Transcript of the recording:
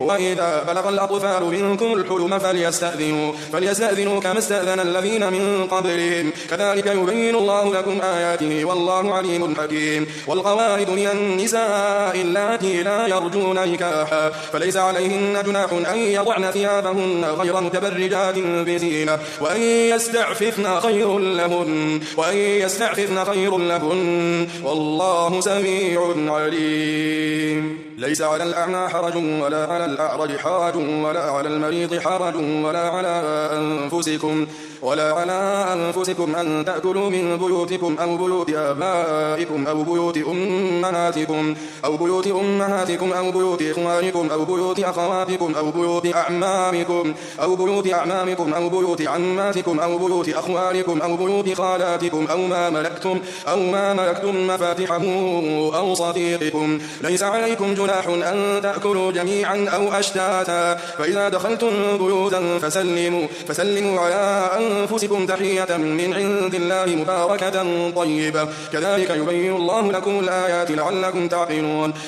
وإذا بلغ الأطفال منكم الحلم فليستأذنوا كما استأذن الذين من قبلهم كذلك يبين الله لكم آياته والله عليم حكيم. والقواعد من النساء اللاتي لا يرجون نكاحا فليس عليهن جناح أن يضعن ثيابهن غير متبرجات بزينة وأن يستعففن خير لهن والله سميع عليم. ليس على الأعمى حرج ولا على الأعرج حرج ولا على المريض حرج ولا على أنفسكم أن تأكلوا من بيوتكم أو بيوت آبائكم أو بيوت أمهاتكم أو بيوت إخوانكم أو بيوت أخواتكم أو بيوت أعمامكم أو بيوت عماتكم أو بيوت أخوالكم أو بيوت خالاتكم أو ما ملكتم مفاتحه أو صديقكم. ليس عليكم جناح أن تأكلوا جميعا أو أشتاتا فإذا دخلتم بيوتا فسلموا على أنفسكم تحية من عند الله مباركة طيبة كذلك يبين الله لكم الآيات لعلكم تعقلون.